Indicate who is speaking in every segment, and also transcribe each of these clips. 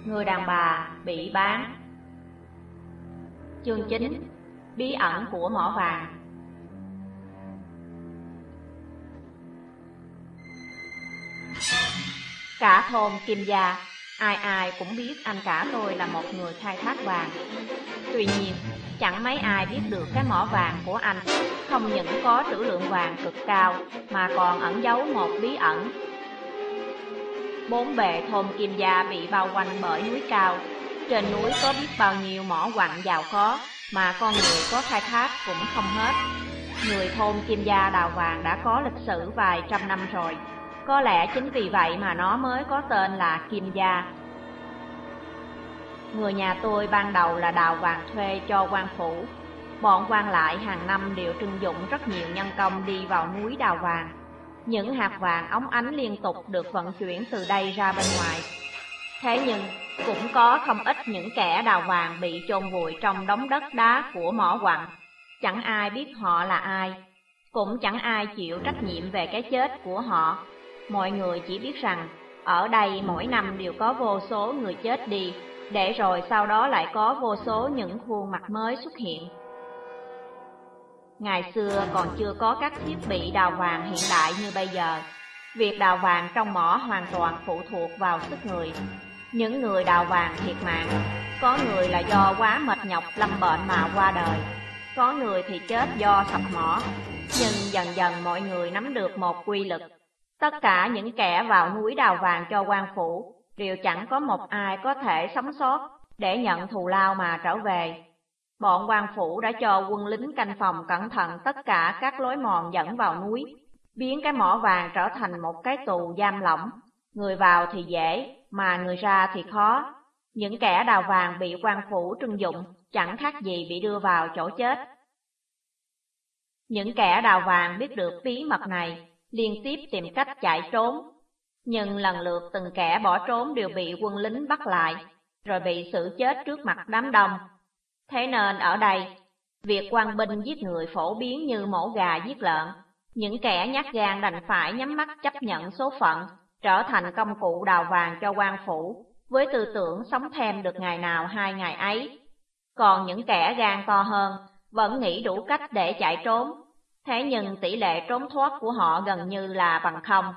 Speaker 1: Người đàn bà bị bán. Chương 9. Bí ẩn của mỏ vàng. Cả thôn Kim Gia, ai ai cũng biết anh cả tôi là một người khai thác vàng. Tuy nhiên, chẳng mấy ai biết được cái mỏ vàng của anh không những có trữ lượng vàng cực cao mà còn ẩn giấu một bí ẩn. Bốn bề thôn Kim Gia bị bao quanh bởi núi cao. Trên núi có biết bao nhiêu mỏ quặng giàu có mà con người có khai thác cũng không hết. Người thôn Kim Gia đào vàng đã có lịch sử vài trăm năm rồi. Có lẽ chính vì vậy mà nó mới có tên là Kim Gia. Người nhà tôi ban đầu là đào vàng thuê cho quan phủ. Bọn quan lại hàng năm đều trưng dụng rất nhiều nhân công đi vào núi đào vàng. Những hạt vàng óng ánh liên tục được vận chuyển từ đây ra bên ngoài. Thế nhưng cũng có không ít những kẻ đào vàng bị chôn vùi trong đống đất đá của mỏ quặng. Chẳng ai biết họ là ai, cũng chẳng ai chịu trách nhiệm về cái chết của họ. Mọi người chỉ biết rằng ở đây mỗi năm đều có vô số người chết đi, để rồi sau đó lại có vô số những khuôn mặt mới xuất hiện. Ngày xưa còn chưa có các thiết bị đào vàng hiện đại như bây giờ. Việc đào vàng trong mỏ hoàn toàn phụ thuộc vào sức người. Những người đào vàng thiệt mạng, có người là do quá mệt nhọc lâm bệnh mà qua đời, có người thì chết do sập mỏ. Nhưng dần dần mọi người nắm được một quy luật. Tất cả những kẻ vào núi đào vàng cho quan phủ đều chẳng có một ai có thể sống sót để nhận thù lao mà trở về. Bọn quan phủ đã cho quân lính canh phòng cẩn thận tất cả các lối mòn dẫn vào núi, biến cái mỏ vàng trở thành một cái tù giam lỏng. Người vào thì dễ, mà người ra thì khó. Những kẻ đào vàng bị quan phủ trưng dụng chẳng khác gì bị đưa vào chỗ chết. Những kẻ đào vàng biết được bí mật này liên tiếp tìm cách chạy trốn, nhưng lần lượt từng kẻ bỏ trốn đều bị quân lính bắt lại, rồi bị xử chết trước mặt đám đông. Thế nên ở đây, việc quan binh giết người phổ biến như mổ gà giết lợn. Những kẻ nhát gan đành phải nhắm mắt chấp nhận số phận, trở thành công cụ đào vàng cho quan phủ, với tư tưởng sống thêm được ngày nào hai ngày ấy. Còn những kẻ gan to hơn vẫn nghĩ đủ cách để chạy trốn, thế nhưng tỷ lệ trốn thoát của họ gần như là bằng không.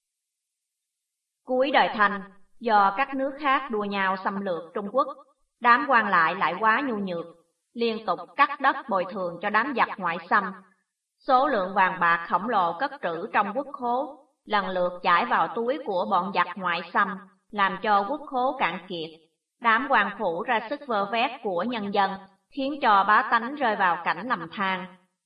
Speaker 1: Cuối đời Thanh, do các nước khác đua nhau xâm lược Trung Quốc, đám quan lại quá nhu nhược, liên tục cắt đất bồi thường cho đám giặc ngoại xâm. Số lượng vàng bạc khổng lồ cất trữ trong quốc khố lần lượt chảy vào túi của bọn giặc ngoại xâm, làm cho quốc khố cạn kiệt. Đám quan phủ ra sức vơ vét của nhân dân, khiến cho bá tánh rơi vào cảnh lầm than.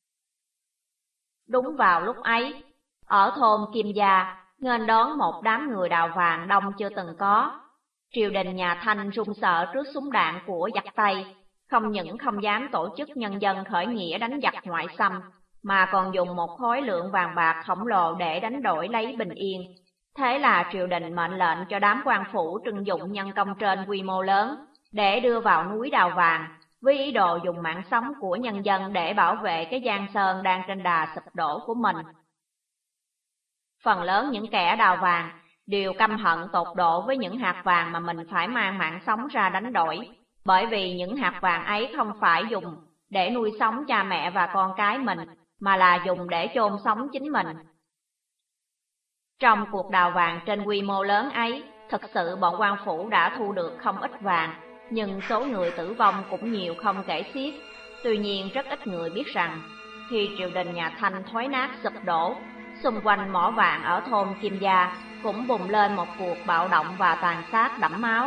Speaker 1: Đúng vào lúc ấy, ở thôn Kim Gia, nghênh đón một đám người đào vàng đông chưa từng có. Triều đình nhà Thanh run sợ trước súng đạn của giặc Tây, không những không dám tổ chức nhân dân khởi nghĩa đánh giặc ngoại xâm, mà còn dùng một khối lượng vàng bạc khổng lồ để đánh đổi lấy bình yên. Thế là triều đình mệnh lệnh cho đám quan phủ trưng dụng nhân công trên quy mô lớn để đưa vào núi đào vàng, với ý đồ dùng mạng sống của nhân dân để bảo vệ cái giang sơn đang trên đà sụp đổ của mình. Phần lớn những kẻ đào vàng đều căm hận tột độ với những hạt vàng mà mình phải mang mạng sống ra đánh đổi, bởi vì những hạt vàng ấy không phải dùng để nuôi sống cha mẹ và con cái mình, mà là dùng để chôn sống chính mình. Trong cuộc đào vàng trên quy mô lớn ấy, thực sự bọn quan phủ đã thu được không ít vàng, nhưng số người tử vong cũng nhiều không kể xiết. Tuy nhiên rất ít người biết rằng, khi triều đình nhà Thanh thối nát sụp đổ, xung quanh mỏ vàng ở thôn Kim Gia cũng bùng lên một cuộc bạo động và tàn sát đẫm máu.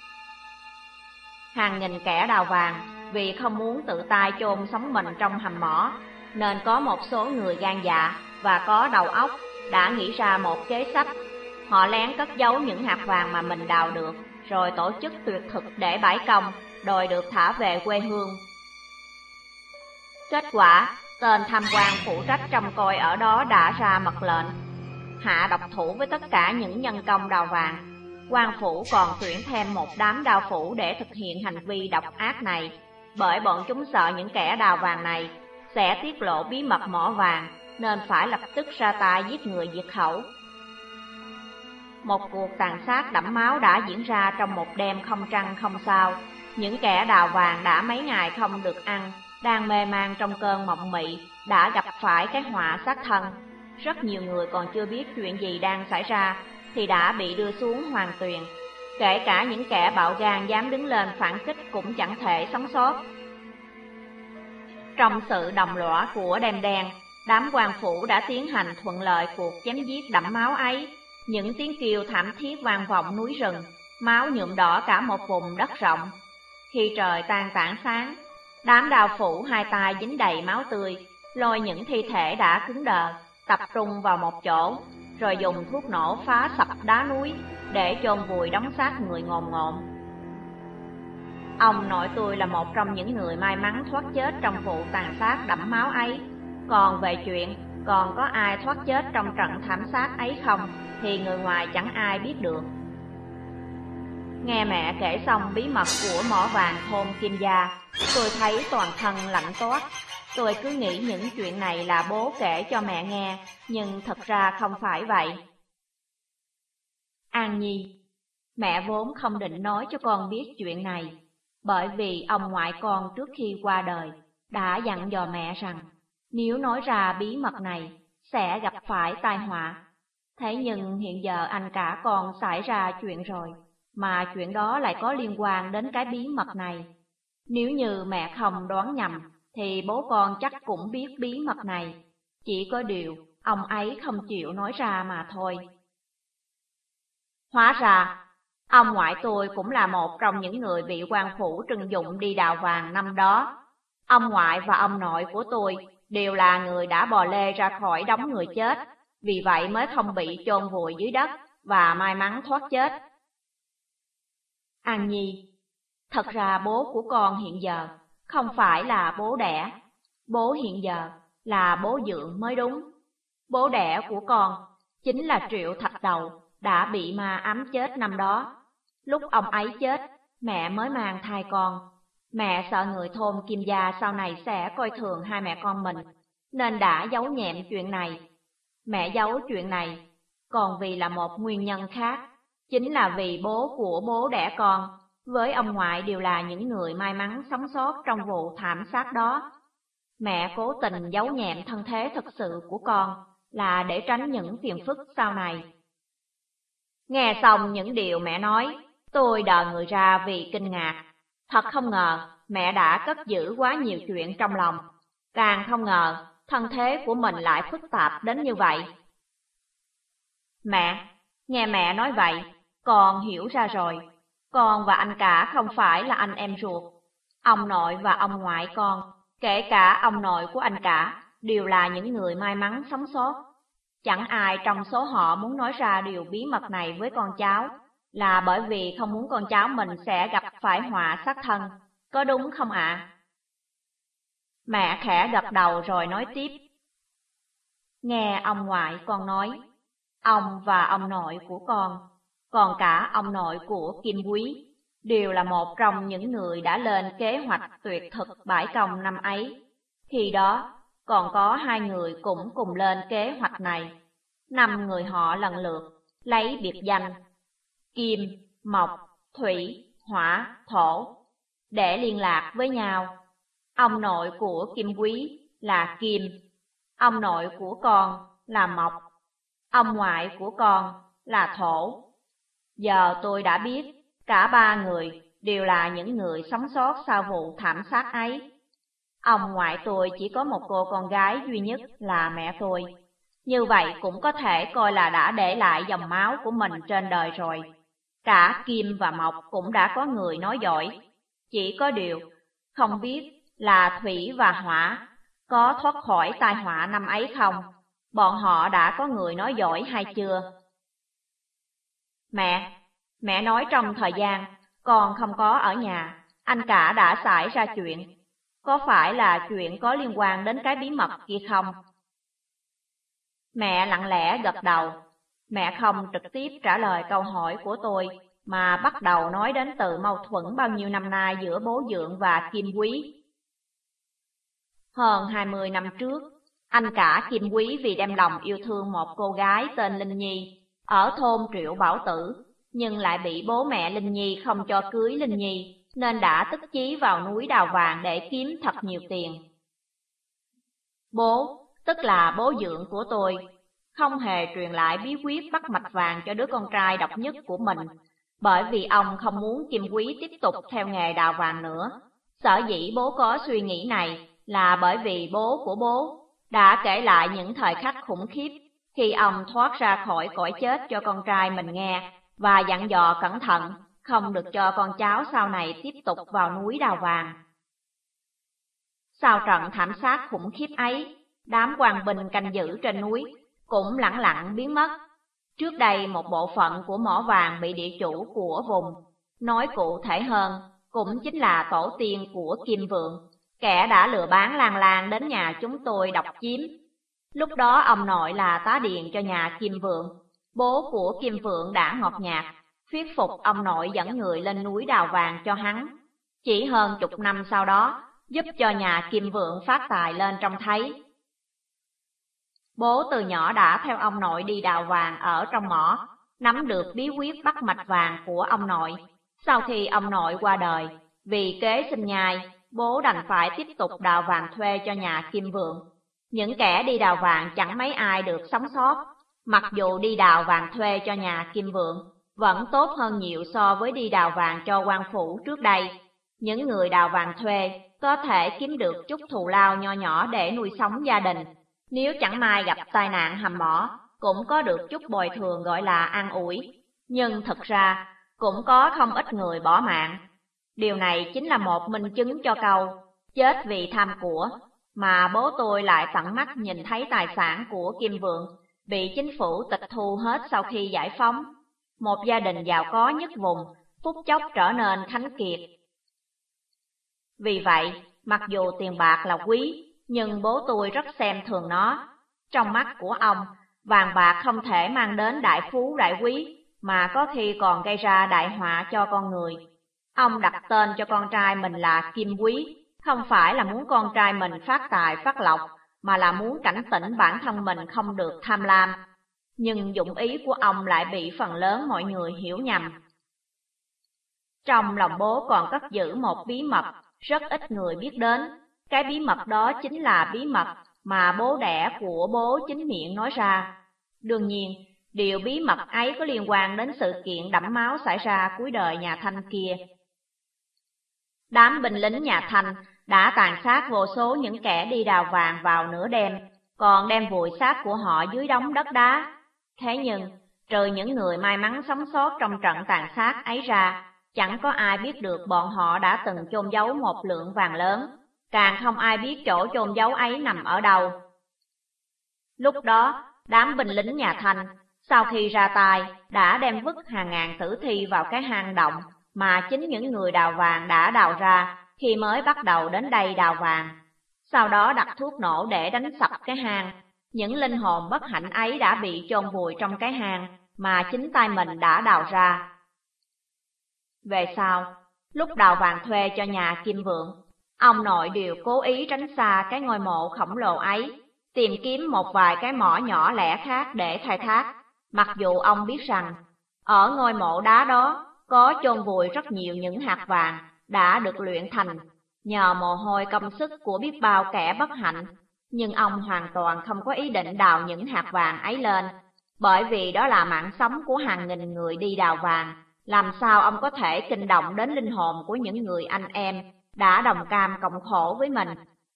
Speaker 1: Hàng nghìn kẻ đào vàng vì không muốn tự tay chôn sống mình trong hầm mỏ, nên có một số người gan dạ và có đầu óc đã nghĩ ra một kế sách. Họ lén cất giấu những hạt vàng mà mình đào được, rồi tổ chức tuyệt thực để bãi công, đòi được thả về quê hương. Kết quả, tên tham quan phụ trách trông coi ở đó đã ra mật lệnh hạ độc thủ với tất cả những nhân công đào vàng. Quan phủ còn tuyển thêm một đám đao phủ để thực hiện hành vi độc ác này, bởi bọn chúng sợ những kẻ đào vàng này sẽ tiết lộ bí mật mỏ vàng, nên phải lập tức ra tay giết người diệt khẩu. Một cuộc tàn sát đẫm máu đã diễn ra trong một đêm không trăng không sao. Những kẻ đào vàng đã mấy ngày không được ăn, đang mê man trong cơn mộng mị, đã gặp phải cái họa sát thân. Rất nhiều người còn chưa biết chuyện gì đang xảy ra thì đã bị đưa xuống hoàng tuyền. Kể cả những kẻ bạo gan dám đứng lên phản kích cũng chẳng thể sống sót. Trong sự đồng lõa của đêm đen, đám quan phủ đã tiến hành thuận lợi cuộc chém giết đẫm máu ấy. Những tiếng kêu thảm thiết vang vọng núi rừng, máu nhuộm đỏ cả một vùng đất rộng. Khi trời tan tảng sáng, đám đao phủ hai tay dính đầy máu tươi, lôi những thi thể đã cứng đờ, tập trung vào một chỗ, rồi dùng thuốc nổ phá sập đá núi để chôn vùi đống xác người ngồn ngộn. Ông nội tôi là một trong những người may mắn thoát chết trong vụ tàn sát đẫm máu ấy. Còn về chuyện còn có ai thoát chết trong trận thảm sát ấy không thì người ngoài chẳng ai biết được. Nghe mẹ kể xong bí mật của mỏ vàng thôn Kim Gia, tôi thấy toàn thân lạnh toát. Tôi cứ nghĩ những chuyện này là bố kể cho mẹ nghe, nhưng thật ra không phải vậy. An Nhi, mẹ vốn không định nói cho con biết chuyện này, bởi vì ông ngoại con trước khi qua đời đã dặn dò mẹ rằng nếu nói ra bí mật này sẽ gặp phải tai họa. Thế nhưng hiện giờ anh cả con xảy ra chuyện rồi, mà chuyện đó lại có liên quan đến cái bí mật này. Nếu như mẹ không đoán nhầm thì bố con chắc cũng biết bí mật này, chỉ có điều ông ấy không chịu nói ra mà thôi. Hóa ra, ông ngoại tôi cũng là một trong những người bị quan phủ trưng dụng đi đào vàng năm đó. Ông ngoại và ông nội của tôi đều là người đã bò lê ra khỏi đống người chết, vì vậy mới không bị chôn vùi dưới đất và may mắn thoát chết. An Nhi, thật ra bố của con hiện giờ không phải là bố đẻ, bố hiện giờ là bố dượng mới đúng. Bố đẻ của con chính là Triệu Thạch Đầu đã bị ma ám chết năm đó. Lúc ông ấy chết, mẹ mới mang thai con. Mẹ sợ người thôn Kim Gia sau này sẽ coi thường hai mẹ con mình, nên đã giấu nhẹm chuyện này. Mẹ giấu chuyện này còn vì là một nguyên nhân khác, chính là vì bố của bố đẻ con với ông ngoại đều là những người may mắn sống sót trong vụ thảm sát đó. Mẹ cố tình giấu nhẹm thân thế thực sự của con là để tránh những phiền phức sau này. Nghe xong những điều mẹ nói, tôi đờ người ra vì kinh ngạc. Thật không ngờ mẹ đã cất giữ quá nhiều chuyện trong lòng. Càng không ngờ thân thế của mình lại phức tạp đến như vậy. Mẹ, nghe mẹ nói vậy, con hiểu ra rồi. Con và anh cả không phải là anh em ruột. Ông nội và ông ngoại con, kể cả ông nội của anh cả, đều là những người may mắn sống sót. Chẳng ai trong số họ muốn nói ra điều bí mật này với con cháu, là bởi vì không muốn con cháu mình sẽ gặp phải họa sát thân, có đúng không ạ? Mẹ khẽ gật đầu rồi nói tiếp. Nghe ông ngoại con nói, ông và ông nội của con, còn cả ông nội của Kim Quý, đều là một trong những người đã lên kế hoạch tuyệt thực bãi công năm ấy. Khi đó, còn có hai người cũng cùng lên kế hoạch này. 5 người họ lần lượt lấy biệt danh Kim, Mộc, Thủy, Hỏa, Thổ để liên lạc với nhau. Ông nội của Kim Quý là Kim, ông nội của con là Mộc, ông ngoại của con là Thổ. Giờ tôi đã biết cả 3 người đều là những người sống sót sau vụ thảm sát ấy. Ông ngoại tôi chỉ có một cô con gái duy nhất là mẹ tôi. Như vậy cũng có thể coi là đã để lại dòng máu của mình trên đời rồi. Cả Kim và Mộc cũng đã có người nói giỏi. Chỉ có điều, không biết là Thủy và Hỏa có thoát khỏi tai họa năm ấy không? Bọn họ đã có người nói giỏi hay chưa? Mẹ nói trong thời gian con không có ở nhà, anh cả đã xảy ra chuyện. Có phải là chuyện có liên quan đến cái bí mật kia không? Mẹ lặng lẽ gật đầu. Mẹ không trực tiếp trả lời câu hỏi của tôi, mà bắt đầu nói đến từ mâu thuẫn bao nhiêu năm nay giữa bố dượng và Kim Quý. Hơn 20 năm trước, anh cả Kim Quý vì đem lòng yêu thương một cô gái tên Linh Nhi, ở thôn Triệu Bảo Tử, nhưng lại bị bố mẹ Linh Nhi không cho cưới Linh Nhi, nên đã tức chí vào núi đào vàng để kiếm thật nhiều tiền. Bố, tức là bố dượng của tôi, không hề truyền lại bí quyết bắt mạch vàng cho đứa con trai độc nhất của mình, bởi vì ông không muốn Kim Quý tiếp tục theo nghề đào vàng nữa. Sở dĩ bố có suy nghĩ này là bởi vì bố của bố đã kể lại những thời khắc khủng khiếp khi ông thoát ra khỏi cõi chết cho con trai mình nghe, và dặn dò cẩn thận không được cho con cháu sau này tiếp tục vào núi đào vàng. Sau trận thảm sát khủng khiếp ấy, đám quan binh canh giữ trên núi cũng lẳng lặng biến mất. Trước đây một bộ phận của mỏ vàng bị địa chủ của vùng, nói cụ thể hơn, cũng chính là tổ tiên của Kim Vượng, kẻ đã lừa bán lan lan đến nhà chúng tôi độc chiếm. Lúc đó ông nội là tá điền cho nhà Kim Vượng, bố của Kim Vượng đã ngọt nhạt, thuyết phục ông nội dẫn người lên núi đào vàng cho hắn. Chỉ hơn chục năm sau đó, giúp cho nhà Kim Vượng phát tài lên trông thấy. Bố từ nhỏ đã theo ông nội đi đào vàng ở trong mỏ, nắm được bí quyết bắt mạch vàng của ông nội. Sau khi ông nội qua đời, vì kế sinh nhai, bố đành phải tiếp tục đào vàng thuê cho nhà Kim Vượng. Những kẻ đi đào vàng chẳng mấy ai được sống sót, mặc dù đi đào vàng thuê cho nhà Kim Vượng vẫn tốt hơn nhiều so với đi đào vàng cho quan phủ trước đây. Những người đào vàng thuê có thể kiếm được chút thù lao nho nhỏ để nuôi sống gia đình. Nếu chẳng may gặp tai nạn hầm mỏ, cũng có được chút bồi thường gọi là an ủi. Nhưng thực ra, cũng có không ít người bỏ mạng. Điều này chính là một minh chứng cho câu, chết vì tham của, mà bố tôi lại tận mắt nhìn thấy tài sản của Kim Vượng bị chính phủ tịch thu hết sau khi giải phóng. Một gia đình giàu có nhất vùng, phút chốc trở nên khánh kiệt. Vì vậy, mặc dù tiền bạc là quý, nhưng bố tôi rất xem thường nó. Trong mắt của ông, vàng bạc không thể mang đến đại phú đại quý, mà có khi còn gây ra đại họa cho con người. Ông đặt tên cho con trai mình là Kim Quý, không phải là muốn con trai mình phát tài phát lộc, mà là muốn cảnh tỉnh bản thân mình không được tham lam. Nhưng dụng ý của ông lại bị phần lớn mọi người hiểu nhầm. Trong lòng bố còn cất giữ một bí mật rất ít người biết đến. Cái bí mật đó chính là bí mật mà bố đẻ của bố chính miệng nói ra. Đương nhiên, điều bí mật ấy có liên quan đến sự kiện đẫm máu xảy ra cuối đời nhà Thanh kia. Đám binh lính nhà Thanh đã tàn sát vô số những kẻ đi đào vàng vào nửa đêm, còn đem vùi xác của họ dưới đống đất đá. Thế nhưng, trừ những người may mắn sống sót trong trận tàn sát ấy ra, chẳng có ai biết được bọn họ đã từng chôn giấu một lượng vàng lớn, càng không ai biết chỗ chôn giấu ấy nằm ở đâu. Lúc đó, đám binh lính nhà Thanh, sau khi ra tay, đã đem vứt hàng ngàn tử thi vào cái hang động mà chính những người đào vàng đã đào ra khi mới bắt đầu đến đây đào vàng. Sau đó đặt thuốc nổ để đánh sập cái hang. Những linh hồn bất hạnh ấy đã bị chôn vùi trong cái hang mà chính tay mình đã đào ra. Về sau, lúc đào vàng thuê cho nhà Kim Vượng, ông nội đều cố ý tránh xa cái ngôi mộ khổng lồ ấy, tìm kiếm một vài cái mỏ nhỏ lẻ khác để khai thác, mặc dù ông biết rằng, ở ngôi mộ đá đó có chôn vùi rất nhiều những hạt vàng đã được luyện thành, nhờ mồ hôi công sức của biết bao kẻ bất hạnh, nhưng ông hoàn toàn không có ý định đào những hạt vàng ấy lên, bởi vì đó là mạng sống của hàng nghìn người đi đào vàng, làm sao ông có thể kinh động đến linh hồn của những người anh em đã đồng cam cộng khổ với mình.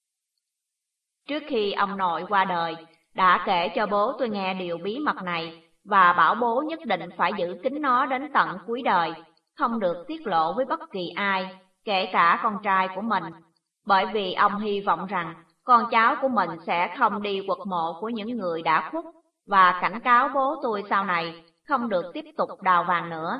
Speaker 1: Trước khi ông nội qua đời, đã kể cho bố tôi nghe điều bí mật này, và bảo bố nhất định phải giữ kín nó đến tận cuối đời, không được tiết lộ với bất kỳ ai, kể cả con trai của mình, bởi vì ông hy vọng rằng con cháu của mình sẽ không đi quật mộ của những người đã khuất, và cảnh cáo bố tôi sau này không được tiếp tục đào vàng nữa.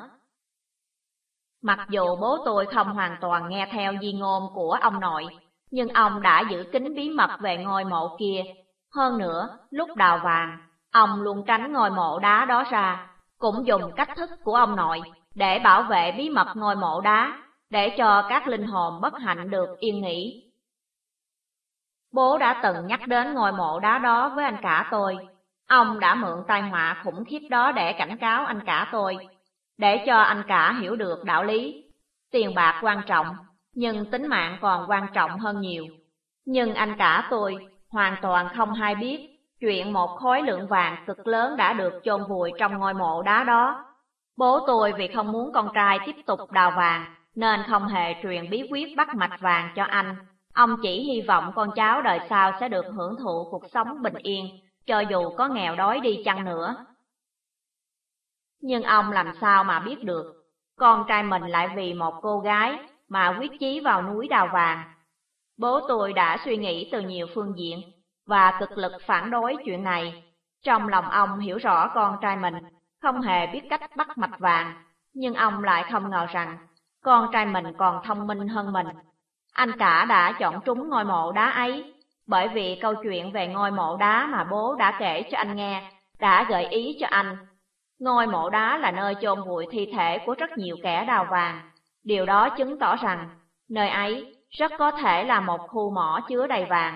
Speaker 1: Mặc dù bố tôi không hoàn toàn nghe theo di ngôn của ông nội, nhưng ông đã giữ kín bí mật về ngôi mộ kia. Hơn nữa, lúc đào vàng, ông luôn tránh ngôi mộ đá đó ra, cũng dùng cách thức của ông nội để bảo vệ bí mật ngôi mộ đá, để cho các linh hồn bất hạnh được yên nghỉ. Bố đã từng nhắc đến ngôi mộ đá đó với anh cả tôi. Ông đã mượn tai họa khủng khiếp đó để cảnh cáo anh cả tôi, để cho anh cả hiểu được đạo lý. Tiền bạc quan trọng, nhưng tính mạng còn quan trọng hơn nhiều. Nhưng anh cả tôi hoàn toàn không hay biết chuyện một khối lượng vàng cực lớn đã được chôn vùi trong ngôi mộ đá đó. Bố tôi vì không muốn con trai tiếp tục đào vàng nên không hề truyền bí quyết bắt mạch vàng cho anh. Ông chỉ hy vọng con cháu đời sau sẽ được hưởng thụ cuộc sống bình yên, cho dù có nghèo đói đi chăng nữa. Nhưng ông làm sao mà biết được, con trai mình lại vì một cô gái mà quyết chí vào núi đào vàng. Bố tôi đã suy nghĩ từ nhiều phương diện và cực lực phản đối chuyện này. Trong lòng ông hiểu rõ con trai mình không hề biết cách bắt mạch vàng, nhưng ông lại không ngờ rằng con trai mình còn thông minh hơn mình. Anh cả đã chọn trúng ngôi mộ đá ấy, bởi vì câu chuyện về ngôi mộ đá mà bố đã kể cho anh nghe đã gợi ý cho anh. Ngôi mộ đá là nơi chôn vùi thi thể của rất nhiều kẻ đào vàng. Điều đó chứng tỏ rằng nơi ấy rất có thể là một khu mỏ chứa đầy vàng.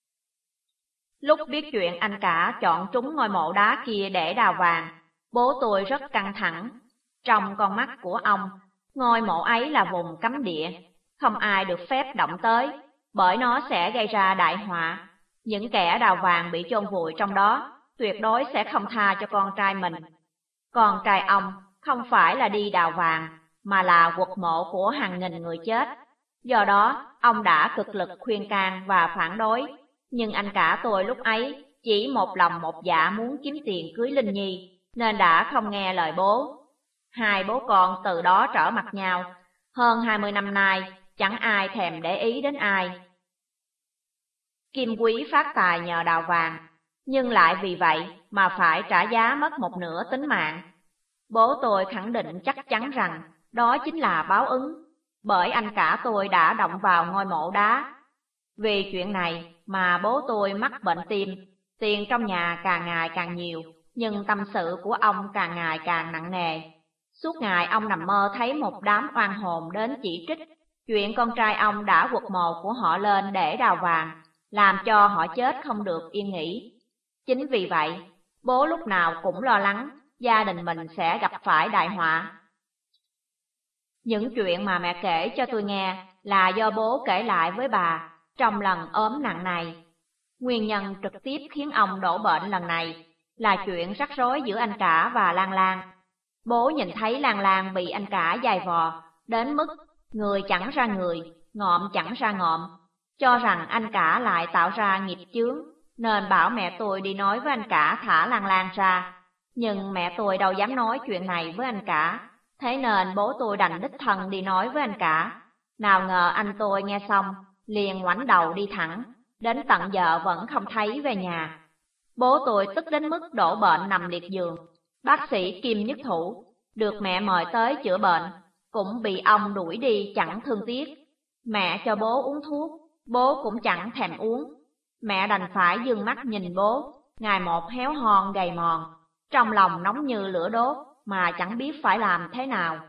Speaker 1: Lúc biết chuyện anh cả chọn trúng ngôi mộ đá kia để đào vàng, bố tôi rất căng thẳng. Trong con mắt của ông, ngôi mộ ấy là vùng cấm địa, không ai được phép động tới, bởi nó sẽ gây ra đại họa. Những kẻ đào vàng bị chôn vùi trong đó tuyệt đối sẽ không tha cho con trai mình. Con trai ông không phải là đi đào vàng, mà là quật mộ của hàng nghìn người chết. Do đó, ông đã cực lực khuyên can và phản đối. Nhưng anh cả tôi lúc ấy chỉ một lòng một dạ muốn kiếm tiền cưới Linh Nhi, nên đã không nghe lời bố. Hai bố con từ đó trở mặt nhau. Hơn 20 năm nay, chẳng ai thèm để ý đến ai. Kim Quý phát tài nhờ đào vàng, nhưng lại vì vậy mà phải trả giá mất một nửa tính mạng. Bố tôi khẳng định chắc chắn rằng đó chính là báo ứng, bởi anh cả tôi đã động vào ngôi mộ đá. Vì chuyện này mà bố tôi mắc bệnh tim, tiền trong nhà càng ngày càng nhiều, nhưng tâm sự của ông càng ngày càng nặng nề. Suốt ngày ông nằm mơ thấy một đám oan hồn đến chỉ trích chuyện con trai ông đã quật mộ của họ lên để đào vàng, làm cho họ chết không được yên nghỉ. Chính vì vậy, bố lúc nào cũng lo lắng gia đình mình sẽ gặp phải đại họa. Những chuyện mà mẹ kể cho tôi nghe là do bố kể lại với bà trong lần ốm nặng này. Nguyên nhân trực tiếp khiến ông đổ bệnh lần này là chuyện rắc rối giữa anh cả và Lan Lan. Bố nhìn thấy Lan Lan bị anh cả giày vò đến mức người chẳng ra người, ngộm chẳng ra ngộm, cho rằng anh cả lại tạo ra nghiệp chướng, nên bảo mẹ tôi đi nói với anh cả thả Lan Lan ra. Nhưng mẹ tôi đâu dám nói chuyện này với anh cả, thế nên bố tôi đành đích thân đi nói với anh cả. Nào ngờ anh tôi nghe xong, liền ngoảnh đầu đi thẳng, đến tận giờ vẫn không thấy về nhà. Bố tôi tức đến mức đổ bệnh nằm liệt giường. Bác sĩ Kim Nhất Thủ được mẹ mời tới chữa bệnh, cũng bị ông đuổi đi chẳng thương tiếc. Mẹ cho bố uống thuốc, bố cũng chẳng thèm uống. Mẹ đành phải dương mắt nhìn bố, ngày một héo hon gầy mòn, trong lòng nóng như lửa đốt mà chẳng biết phải làm thế nào.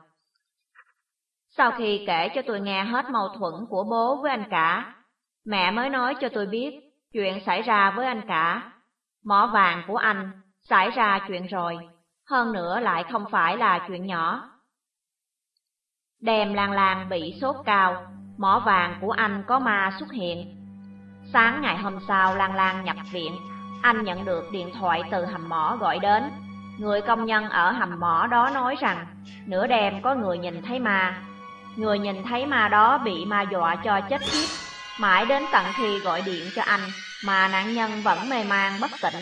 Speaker 1: Sau khi kể cho tôi nghe hết mâu thuẫn của bố với anh cả, mẹ mới nói cho tôi biết chuyện xảy ra với anh cả. Mỏ vàng của anh xảy ra chuyện rồi, hơn nữa lại không phải là chuyện nhỏ. Đêm Lan Lan bị sốt cao, mỏ vàng của anh có ma xuất hiện. Sáng ngày hôm sau Lan Lan nhập viện, anh nhận được điện thoại từ hầm mỏ gọi đến. Người công nhân ở hầm mỏ đó nói rằng nửa đêm có người nhìn thấy ma. Người nhìn thấy ma đó bị ma dọa cho chết khiếp, mãi đến tận khi gọi điện cho anh mà nạn nhân vẫn mê man bất tỉnh.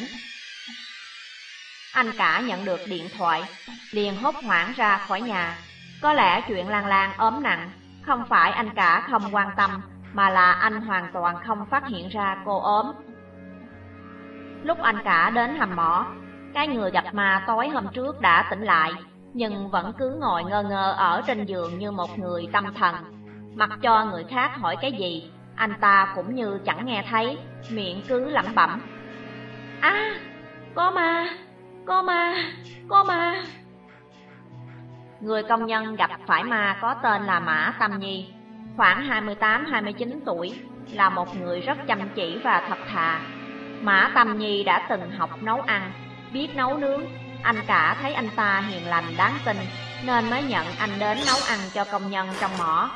Speaker 1: Anh cả nhận được điện thoại, liền hốt hoảng ra khỏi nhà. Có lẽ chuyện Lan Lan ốm nặng không phải anh cả không quan tâm, mà là anh hoàn toàn không phát hiện ra cô ốm. Lúc anh cả đến hầm mỏ, cái người gặp ma tối hôm trước đã tỉnh lại, nhưng vẫn cứ ngồi ngơ ngơ ở trên giường như một người tâm thần. Mặc cho người khác hỏi cái gì, anh ta cũng như chẳng nghe thấy, miệng cứ lẩm bẩm: "À, có ma, có ma, có ma." Người công nhân gặp phải ma có tên là Mã Tâm Nhi, khoảng 28-29 tuổi, là một người rất chăm chỉ và thật thà. Mã Tâm Nhi đã từng học nấu ăn, biết nấu nướng. Anh cả thấy anh ta hiền lành đáng tin nên mới nhận anh đến nấu ăn cho công nhân trong mỏ.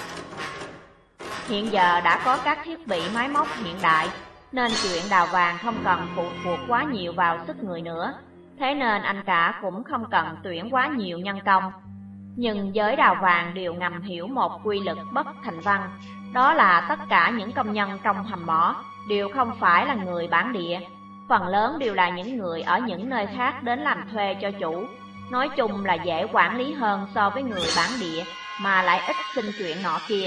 Speaker 1: Hiện giờ đã có các thiết bị máy móc hiện đại nên chuyện đào vàng không cần phụ thuộc quá nhiều vào sức người nữa. Thế nên anh cả cũng không cần tuyển quá nhiều nhân công. Nhưng giới đào vàng đều ngầm hiểu một quy luật bất thành văn, đó là tất cả những công nhân trong hầm mỏ đều không phải là người bản địa. Phần lớn đều là những người ở những nơi khác đến làm thuê cho chủ. Nói chung là dễ quản lý hơn so với người bản địa, mà lại ít xin chuyện nọ kia.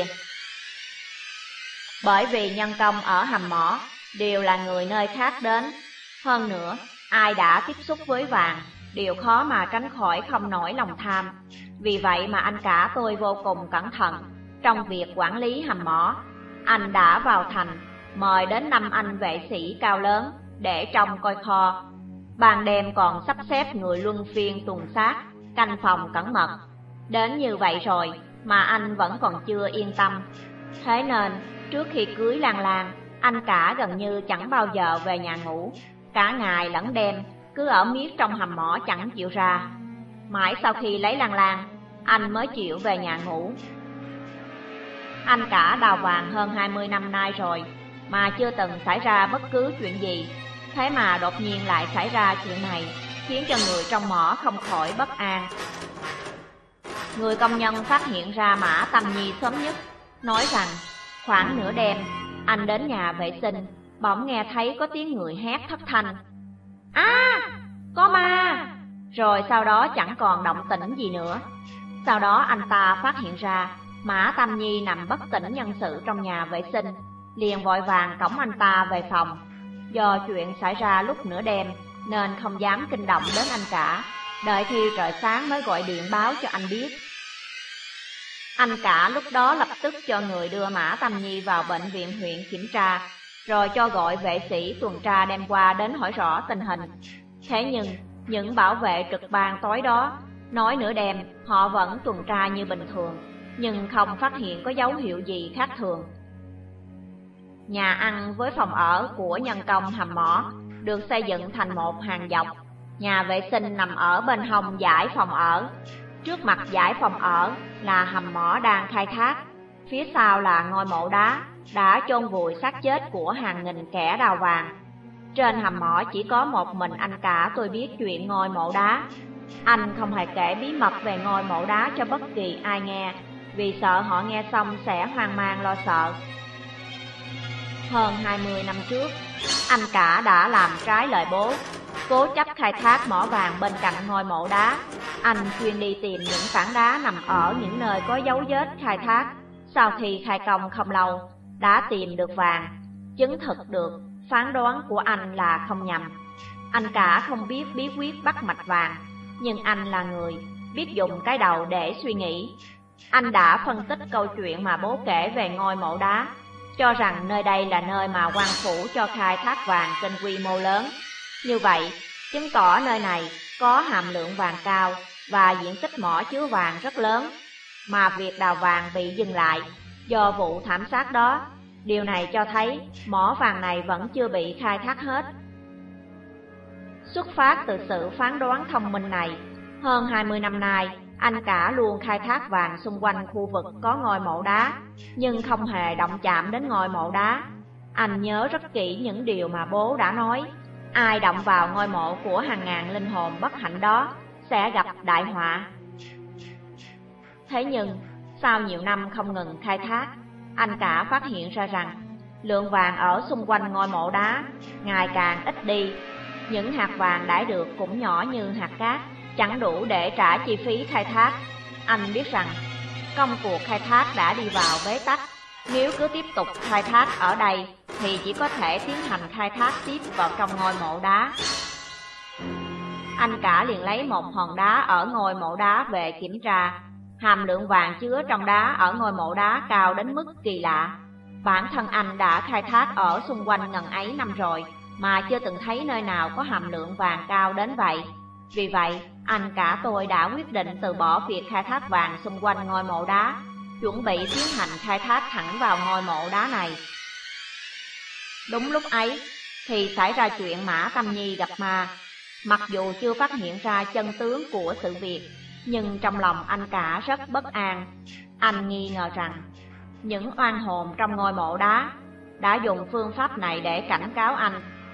Speaker 1: Bởi vì nhân công ở hầm mỏ đều là người nơi khác đến. Hơn nữa, ai đã tiếp xúc với vàng đều khó mà tránh khỏi không nổi lòng tham. Vì vậy mà anh cả tôi vô cùng cẩn thận trong việc quản lý hầm mỏ. Anh đã vào thành, mời đến 5 anh vệ sĩ cao lớn để trông coi kho. Ban đêm còn sắp xếp người luân phiên tuần sát, canh phòng cẩn mật. Đến như vậy rồi mà anh vẫn còn chưa yên tâm. Thế nên, trước khi cưới Lan Lan, anh cả gần như chẳng bao giờ về nhà ngủ. Cả ngày lẫn đêm, cứ ở miết trong hầm mỏ chẳng chịu ra. Mãi sau khi lấy Lan Lan, anh mới chịu về nhà ngủ. Anh cả đào vàng hơn 20 năm nay rồi, mà chưa từng xảy ra bất cứ chuyện gì. Thế mà đột nhiên lại xảy ra chuyện này, khiến cho người trong mỏ không khỏi bất an. Người công nhân phát hiện ra Mã Tâm Nhi sớm nhất, nói rằng khoảng nửa đêm, anh đến nhà vệ sinh, bỗng nghe thấy có tiếng người hét thất thanh. Có ma! Rồi sau đó chẳng còn động tĩnh gì nữa. Sau đó anh ta phát hiện ra Mã Tâm Nhi nằm bất tỉnh nhân sự trong nhà vệ sinh, liền vội vàng cõng anh ta về phòng. Do chuyện xảy ra lúc nửa đêm nên không dám kinh động đến anh cả, đợi khi trời sáng mới gọi điện báo cho anh biết. Anh cả lúc đó lập tức cho người đưa Mã Tâm Nhi vào bệnh viện huyện kiểm tra, rồi cho gọi vệ sĩ tuần tra đem qua đến hỏi rõ tình hình. Thế nhưng, những bảo vệ trực ban tối đó nói nửa đêm họ vẫn tuần tra như bình thường, nhưng không phát hiện có dấu hiệu gì khác thường. Nhà ăn với phòng ở của nhân công hầm mỏ được xây dựng thành một hàng dọc. Nhà vệ sinh nằm ở bên hông dãy phòng ở. Trước mặt dãy phòng ở là hầm mỏ đang khai thác. Phía sau là ngôi mộ đá đã chôn vùi xác chết của hàng nghìn kẻ đào vàng. Trên hầm mỏ chỉ có một mình anh cả tôi biết chuyện ngôi mộ đá. Anh không hề kể bí mật về ngôi mộ đá cho bất kỳ ai nghe, vì sợ họ nghe xong sẽ hoang mang lo sợ. Hơn 20 năm trước, anh cả đã làm trái lời bố, cố chấp khai thác mỏ vàng bên cạnh ngôi mộ đá. Anh chuyên đi tìm những tảng đá nằm ở những nơi có dấu vết khai thác. Sau khi khai công không lâu, đã tìm được vàng, chứng thực được phán đoán của anh là không nhầm. Anh cả không biết bí quyết bắt mạch vàng, nhưng anh là người biết dùng cái đầu để suy nghĩ. Anh đã phân tích câu chuyện mà bố kể về ngôi mộ đá, cho rằng nơi đây là nơi mà quan phủ cho khai thác vàng trên quy mô lớn. Như vậy, chứng tỏ nơi này có hàm lượng vàng cao và diện tích mỏ chứa vàng rất lớn, mà việc đào vàng bị dừng lại do vụ thảm sát đó. Điều này cho thấy mỏ vàng này vẫn chưa bị khai thác hết. Xuất phát từ sự phán đoán thông minh này, hơn 20 năm nay, anh cả luôn khai thác vàng xung quanh khu vực có ngôi mộ đá, nhưng không hề động chạm đến ngôi mộ đá. Anh nhớ rất kỹ những điều mà bố đã nói. Ai động vào ngôi mộ của hàng ngàn linh hồn bất hạnh đó sẽ gặp đại họa. Thế nhưng, sau nhiều năm không ngừng khai thác, anh cả phát hiện ra rằng lượng vàng ở xung quanh ngôi mộ đá ngày càng ít đi. Những hạt vàng đãi được cũng nhỏ như hạt cát, chẳng đủ để trả chi phí khai thác. Anh biết rằng công cuộc khai thác đã đi vào bế tắc. Nếu cứ tiếp tục khai thác ở đây thì chỉ có thể tiến hành khai thác tiếp vào trong ngôi mộ đá. Anh cả liền lấy một hòn đá ở ngôi mộ đá về kiểm tra. Hàm lượng vàng chứa trong đá ở ngôi mộ đá cao đến mức kỳ lạ. Bản thân anh đã khai thác ở xung quanh ngần ấy năm rồi mà chưa từng thấy nơi nào có hàm lượng vàng cao đến vậy. Vì vậy, anh cả tôi đã quyết định từ bỏ việc khai thác vàng xung quanh ngôi mộ đá, chuẩn bị tiến hành khai thác thẳng vào ngôi mộ đá này. Đúng lúc ấy, thì xảy ra chuyện Mã Tâm Nhi gặp ma. Mặc dù chưa phát hiện ra chân tướng của sự việc, nhưng trong lòng anh cả rất bất an. Anh nghi ngờ rằng những oan hồn trong ngôi mộ đá đã dùng phương pháp này để cảnh cáo anh